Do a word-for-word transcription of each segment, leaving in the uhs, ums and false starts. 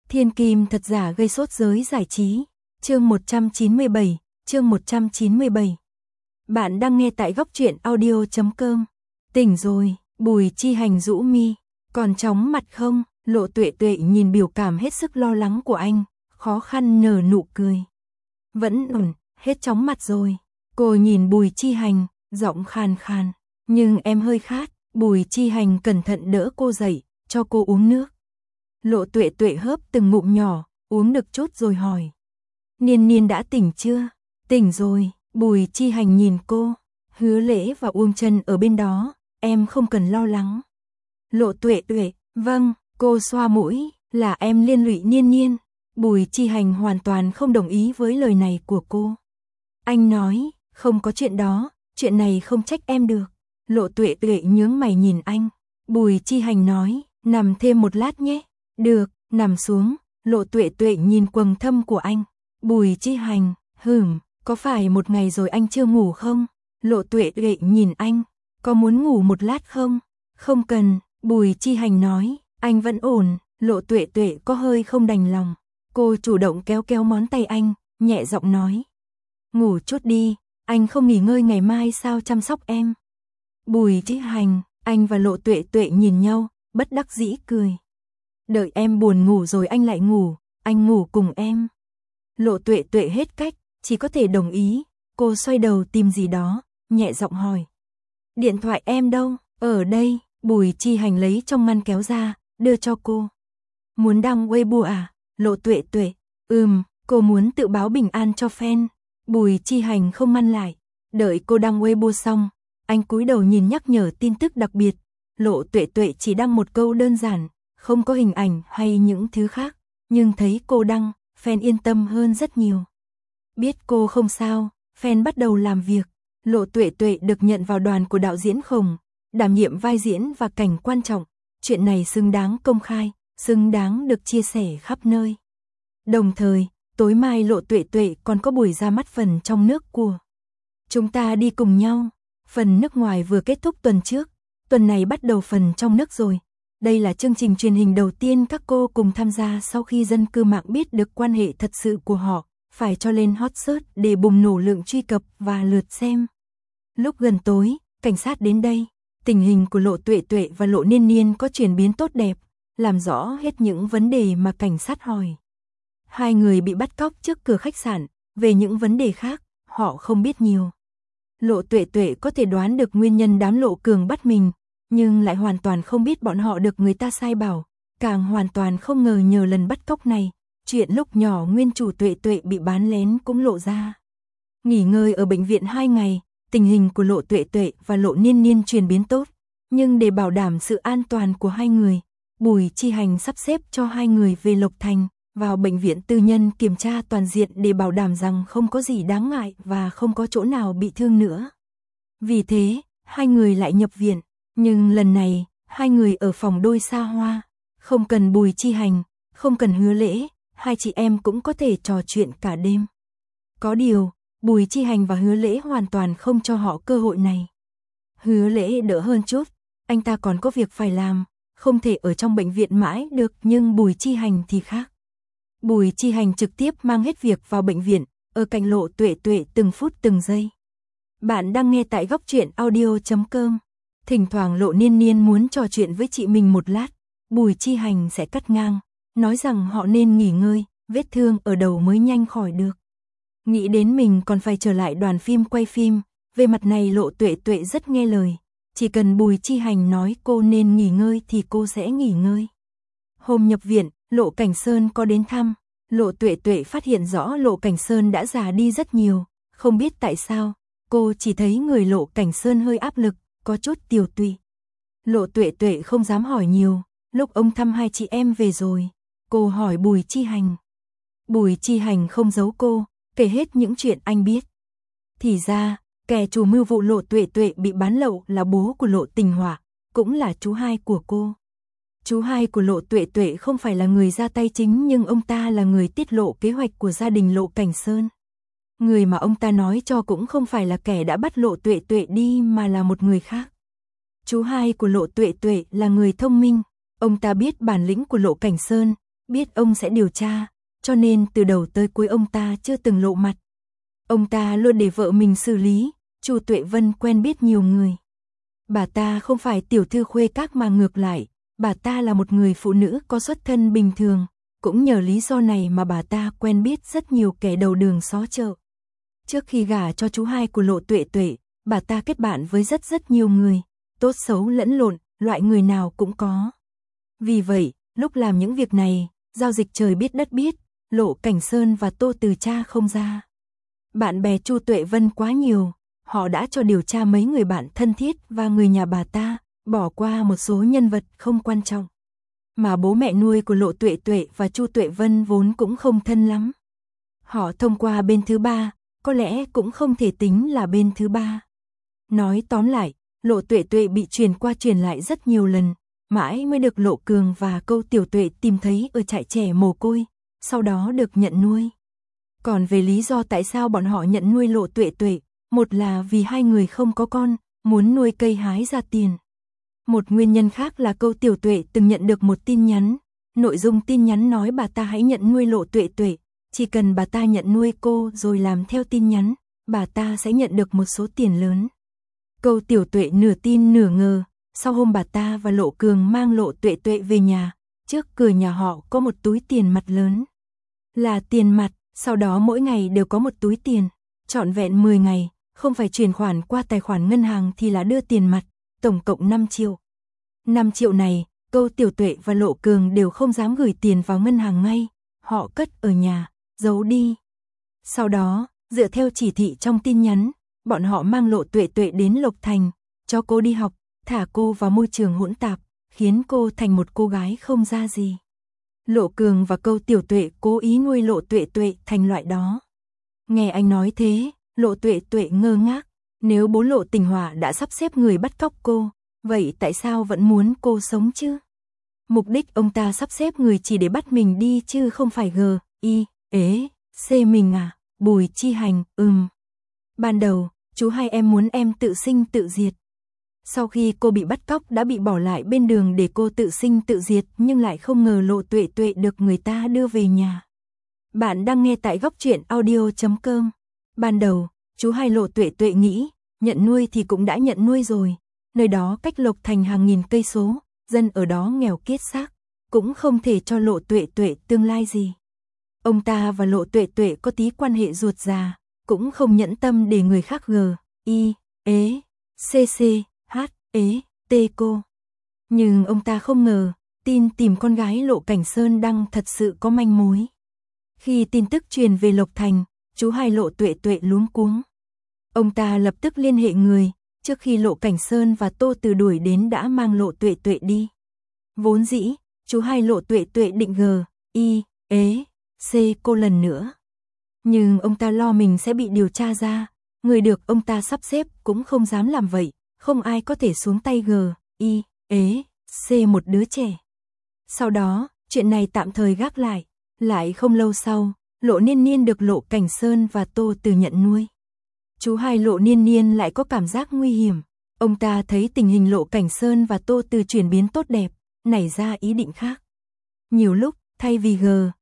Thiên kim thật giả gây sốt giới giải trí. Chương một trăm chín mươi bảy, chương một trăm chín mươi bảy. Bạn đang nghe tại góc truyện audio chấm com. Tỉnh rồi, Bùi Chi Hành rũ mi, còn chóng mặt không? Lộ Tuệ Tuệ nhìn biểu cảm hết sức lo lắng của anh, khó khăn nở nụ cười. Vẫn ổn, hết chóng mặt rồi. Cô nhìn Bùi Chi Hành, giọng khàn khàn, nhưng em hơi khát. Bùi Chi Hành cẩn thận đỡ cô dậy, cho cô uống nước. Lộ Tuệ Tuệ hớp từng ngụm nhỏ, uống được chút rồi hỏi. Niên Niên đã tỉnh chưa? Tỉnh rồi. Bùi Chi Hành nhìn cô, Hứa Lễ và Uông Chân ở bên đó, em không cần lo lắng. Lộ Tuệ Tuệ, vâng, cô xoa mũi, là em liên lụy Niên Niên. Bùi Chi Hành hoàn toàn không đồng ý với lời này của cô. Anh nói, không có chuyện đó, chuyện này không trách em được. Lộ Tuệ Tuệ nhướng mày nhìn anh. Bùi Chi Hành nói, nằm thêm một lát nhé. Được, nằm xuống. Lộ Tuệ Tuệ nhìn quầng thâm của anh. Bùi Chi Hành, hửm, có phải một ngày rồi anh chưa ngủ không? Lộ Tuệ Tuệ nhìn anh, có muốn ngủ một lát không? Không cần, Bùi Chi Hành nói, anh vẫn ổn. Lộ Tuệ Tuệ có hơi không đành lòng. Cô chủ động kéo kéo ngón tay anh, nhẹ giọng nói. Ngủ chút đi, anh không nghỉ ngơi ngày mai sao chăm sóc em? Bùi Chi Hành, anh và Lộ Tuệ Tuệ nhìn nhau, bất đắc dĩ cười. Đợi em buồn ngủ rồi anh lại ngủ, anh ngủ cùng em. Lộ Tuệ Tuệ hết cách, chỉ có thể đồng ý. Cô xoay đầu tìm gì đó, nhẹ giọng hỏi. Điện thoại em đâu? Ở đây. Bùi Chi Hành lấy trong ngăn kéo ra, đưa cho cô. Muốn đăng Weibo à? Lộ Tuệ Tuệ, ừm, cô muốn tự báo bình an cho fan. Bùi Chi Hành không ngăn lại. Đợi cô đăng Weibo xong, anh cúi đầu nhìn nhắc nhở tin tức đặc biệt. Lộ Tuệ Tuệ chỉ đăng một câu đơn giản, không có hình ảnh hay những thứ khác, nhưng thấy cô đăng, fan yên tâm hơn rất nhiều. Biết cô không sao, fan bắt đầu làm việc. Lộ Tuệ Tuệ được nhận vào đoàn của đạo diễn Khổng, đảm nhiệm vai diễn và cảnh quan trọng. Chuyện này xứng đáng công khai, xứng đáng được chia sẻ khắp nơi. Đồng thời, tối mai Lộ Tuệ Tuệ còn có buổi ra mắt phần trong nước của Chúng Ta Đi Cùng Nhau. Phần nước ngoài vừa kết thúc tuần trước, tuần này bắt đầu phần trong nước rồi. Đây là chương trình truyền hình đầu tiên các cô cùng tham gia sau khi dân cư mạng biết được quan hệ thật sự của họ, phải cho lên hot search để bùng nổ lượng truy cập và lượt xem. Lúc gần tối, cảnh sát đến đây, tình hình của Lộ Tuệ Tuệ và Lộ Niên Niên có chuyển biến tốt đẹp, làm rõ hết những vấn đề mà cảnh sát hỏi. Hai người bị bắt cóc trước cửa khách sạn, về những vấn đề khác, họ không biết nhiều. Lộ Tuệ Tuệ có thể đoán được nguyên nhân đám Lộ Cường bắt mình, nhưng lại hoàn toàn không biết bọn họ được người ta sai bảo, càng hoàn toàn không ngờ nhờ lần bắt cóc này, chuyện lúc nhỏ nguyên chủ Tuệ Tuệ bị bán lén cũng lộ ra. Nghỉ ngơi ở bệnh viện hai ngày, tình hình của Lộ Tuệ Tuệ và Lộ Niên Niên chuyển biến tốt, nhưng để bảo đảm sự an toàn của hai người, Bùi Chi Hành sắp xếp cho hai người về Lộc Thành, vào bệnh viện tư nhân kiểm tra toàn diện để bảo đảm rằng không có gì đáng ngại và không có chỗ nào bị thương nữa. Vì thế, hai người lại nhập viện. Nhưng lần này, hai người ở phòng đôi xa hoa, không cần Bùi Chi Hành, không cần Hứa Lễ, hai chị em cũng có thể trò chuyện cả đêm. Có điều, Bùi Chi Hành và Hứa Lễ hoàn toàn không cho họ cơ hội này. Hứa Lễ đỡ hơn chút, anh ta còn có việc phải làm, không thể ở trong bệnh viện mãi được, nhưng Bùi Chi Hành thì khác. Bùi Chi Hành trực tiếp mang hết việc vào bệnh viện, ở cạnh Lộ Tuệ Tuệ từng phút từng giây. Bạn đang nghe tại góc truyện audio chấm com. Thỉnh thoảng Lộ Niên Niên muốn trò chuyện với chị mình một lát, Bùi Chi Hành sẽ cắt ngang, nói rằng họ nên nghỉ ngơi, vết thương ở đầu mới nhanh khỏi được. Nghĩ đến mình còn phải trở lại đoàn phim quay phim, về mặt này Lộ Tuệ Tuệ rất nghe lời, chỉ cần Bùi Chi Hành nói cô nên nghỉ ngơi thì cô sẽ nghỉ ngơi. Hôm nhập viện, Lộ Cảnh Sơn có đến thăm, Lộ Tuệ Tuệ phát hiện rõ Lộ Cảnh Sơn đã già đi rất nhiều, không biết tại sao, cô chỉ thấy người Lộ Cảnh Sơn hơi áp lực, có chút tiều tụy. Lộ Tuệ Tuệ không dám hỏi nhiều, lúc ông thăm hai chị em về rồi, cô hỏi Bùi Chi Hành. Bùi Chi Hành không giấu cô, kể hết những chuyện anh biết. Thì ra, kẻ chủ mưu vụ Lộ Tuệ Tuệ bị bán lậu là bố của Lộ Tình Hỏa, cũng là chú hai của cô. Chú hai của Lộ Tuệ Tuệ không phải là người ra tay chính, nhưng ông ta là người tiết lộ kế hoạch của gia đình Lộ Cảnh Sơn. Người mà ông ta nói cho cũng không phải là kẻ đã bắt Lộ Tuệ Tuệ đi mà là một người khác. Chú hai của Lộ Tuệ Tuệ là người thông minh, ông ta biết bản lĩnh của Lộ Cảnh Sơn, biết ông sẽ điều tra, cho nên từ đầu tới cuối ông ta chưa từng lộ mặt. Ông ta luôn để vợ mình xử lý, Chu Tuệ Vân quen biết nhiều người. Bà ta không phải tiểu thư khuê các mà ngược lại, bà ta là một người phụ nữ có xuất thân bình thường, cũng nhờ lý do này mà bà ta quen biết rất nhiều kẻ đầu đường xó chợ. Trước khi gả cho chú hai của Lộ Tuệ Tuệ, bà ta kết bạn với rất rất nhiều người, tốt xấu lẫn lộn, loại người nào cũng có. Vì vậy, lúc làm những việc này, giao dịch trời biết đất biết, Lộ Cảnh Sơn và Tô Từ tra không ra. Bạn bè Chu Tuệ Vân quá nhiều, họ đã cho điều tra mấy người bạn thân thiết và người nhà bà ta, bỏ qua một số nhân vật không quan trọng. Mà bố mẹ nuôi của Lộ Tuệ Tuệ và Chu Tuệ Vân vốn cũng không thân lắm. Họ thông qua bên thứ ba, có lẽ cũng không thể tính là bên thứ ba. Nói tóm lại, Lộ Tuệ Tuệ bị truyền qua truyền lại rất nhiều lần, mãi mới được Lộ Cường và Câu Tiểu Tuệ tìm thấy ở trại trẻ mồ côi, sau đó được nhận nuôi. Còn về lý do tại sao bọn họ nhận nuôi Lộ Tuệ Tuệ, một là vì hai người không có con, muốn nuôi cây hái ra tiền. Một nguyên nhân khác là Câu Tiểu Tuệ từng nhận được một tin nhắn, nội dung tin nhắn nói bà ta hãy nhận nuôi Lộ Tuệ Tuệ, chỉ cần bà ta nhận nuôi cô rồi làm theo tin nhắn, bà ta sẽ nhận được một số tiền lớn. Câu Tiểu Tuệ nửa tin nửa ngờ, sau hôm bà ta và Lộ Cường mang Lộ Tuệ Tuệ về nhà, trước cửa nhà họ có một túi tiền mặt lớn. Là tiền mặt, sau đó mỗi ngày đều có một túi tiền, trọn vẹn mười ngày, không phải chuyển khoản qua tài khoản ngân hàng thì là đưa tiền mặt, tổng cộng năm triệu. năm triệu này, Câu Tiểu Tuệ và Lộ Cường đều không dám gửi tiền vào ngân hàng ngay, họ cất ở nhà, giấu đi. Sau đó, dựa theo chỉ thị trong tin nhắn, bọn họ mang Lộ Tuệ Tuệ đến Lộc Thành, cho cô đi học, thả cô vào môi trường hỗn tạp, khiến cô thành một cô gái không ra gì. Lộ Cường và Câu Tiểu Tuệ cố ý nuôi Lộ Tuệ Tuệ thành loại đó. Nghe anh nói thế, Lộ Tuệ Tuệ ngơ ngác, nếu bố Lộ Tình Hòa đã sắp xếp người bắt cóc cô, vậy tại sao vẫn muốn cô sống chứ? Mục đích ông ta sắp xếp người chỉ để bắt mình đi chứ không phải g, i, ế, c mình à? Bùi Chi Hành, ừm. Ban đầu, chú hai em muốn em tự sinh tự diệt. Sau khi cô bị bắt cóc đã bị bỏ lại bên đường để cô tự sinh tự diệt, nhưng lại không ngờ Lộ Tuệ Tuệ được người ta đưa về nhà. Bạn đang nghe tại góc truyện audio chấm com. Ban đầu, chú hai Lộ Tuệ Tuệ nghĩ, nhận nuôi thì cũng đã nhận nuôi rồi, nơi đó cách Lộc Thành hàng nghìn cây số, dân ở đó nghèo kiết xác, cũng không thể cho Lộ Tuệ Tuệ tương lai gì. Ông ta và Lộ Tuệ Tuệ có tí quan hệ ruột già, cũng không nhẫn tâm để người khác g, i, ế, c c, h, ế, t cô. Nhưng ông ta không ngờ, tin tìm con gái Lộ Cảnh Sơn đang thật sự có manh mối. Khi tin tức truyền về Lộc Thành, chú hai Lộ Tuệ Tuệ luống cuống. Ông ta lập tức liên hệ người, trước khi Lộ Cảnh Sơn và Tô Từ đuổi đến đã mang Lộ Tuệ Tuệ đi. Vốn dĩ, chú hai Lộ Tuệ Tuệ định g, i, ế, c cô lần nữa. Nhưng ông ta lo mình sẽ bị điều tra ra, người được ông ta sắp xếp cũng không dám làm vậy, không ai có thể xuống tay g, i, ế, c một đứa trẻ. Sau đó, chuyện này tạm thời gác lại, lại không lâu sau, Lộ Niên Niên được Lộ Cảnh Sơn và Tô Từ nhận nuôi. Chú hai Lộ Niên Niên lại có cảm giác nguy hiểm, ông ta thấy tình hình Lộ Cảnh Sơn và Tô Từ chuyển biến tốt đẹp, nảy ra ý định khác. Nhiều lúc, thay vì g,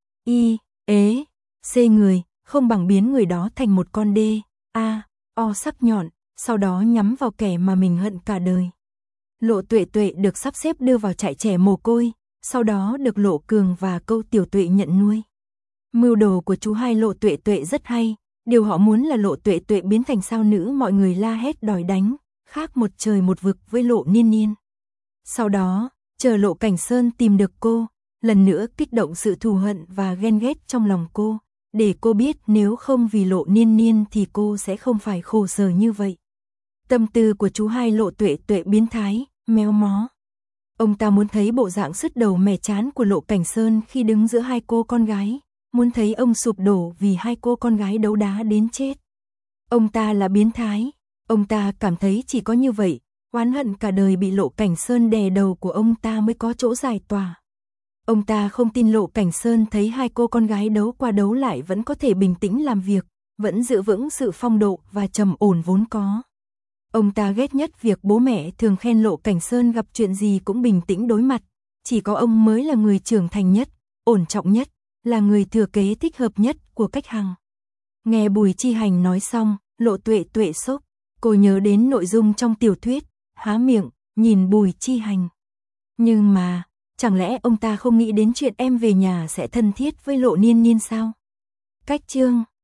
i, ế, c người, không bằng biến người đó thành một con d, a, o sắc nhọn, sau đó nhắm vào kẻ mà mình hận cả đời. Lộ Tuệ Tuệ được sắp xếp đưa vào trại trẻ mồ côi, sau đó được Lộ Cường và Câu Tiểu Tuệ nhận nuôi. Mưu đồ của chú hai Lộ Tuệ Tuệ rất hay, điều họ muốn là Lộ Tuệ Tuệ biến thành sao nữ mọi người la hét đòi đánh, khác một trời một vực với Lộ Niên Niên. Sau đó, chờ Lộ Cảnh Sơn tìm được cô, lần nữa kích động sự thù hận và ghen ghét trong lòng cô, để cô biết nếu không vì Lộ Niên Niên thì cô sẽ không phải khổ sở như vậy. Tâm tư của chú hai Lộ Tuệ Tuệ biến thái, méo mó. Ông ta muốn thấy bộ dạng sứt đầu mẻ chán của Lộ Cảnh Sơn khi đứng giữa hai cô con gái, muốn thấy ông sụp đổ vì hai cô con gái đấu đá đến chết. Ông ta là biến thái, ông ta cảm thấy chỉ có như vậy, oán hận cả đời bị Lộ Cảnh Sơn đè đầu của ông ta mới có chỗ giải tỏa. Ông ta không tin Lộ Cảnh Sơn thấy hai cô con gái đấu qua đấu lại vẫn có thể bình tĩnh làm việc, vẫn giữ vững sự phong độ và trầm ổn vốn có. Ông ta ghét nhất việc bố mẹ thường khen Lộ Cảnh Sơn gặp chuyện gì cũng bình tĩnh đối mặt, chỉ có ông mới là người trưởng thành nhất, ổn trọng nhất, là người thừa kế thích hợp nhất của Cách Hằng. Nghe Bùi Chi Hành nói xong, Lộ Tuệ Tuệ sốc, cô nhớ đến nội dung trong tiểu thuyết, há miệng, nhìn Bùi Chi Hành. Nhưng mà, chẳng lẽ ông ta không nghĩ đến chuyện em về nhà sẽ thân thiết với Lộ Niên Niên sao? Cách chương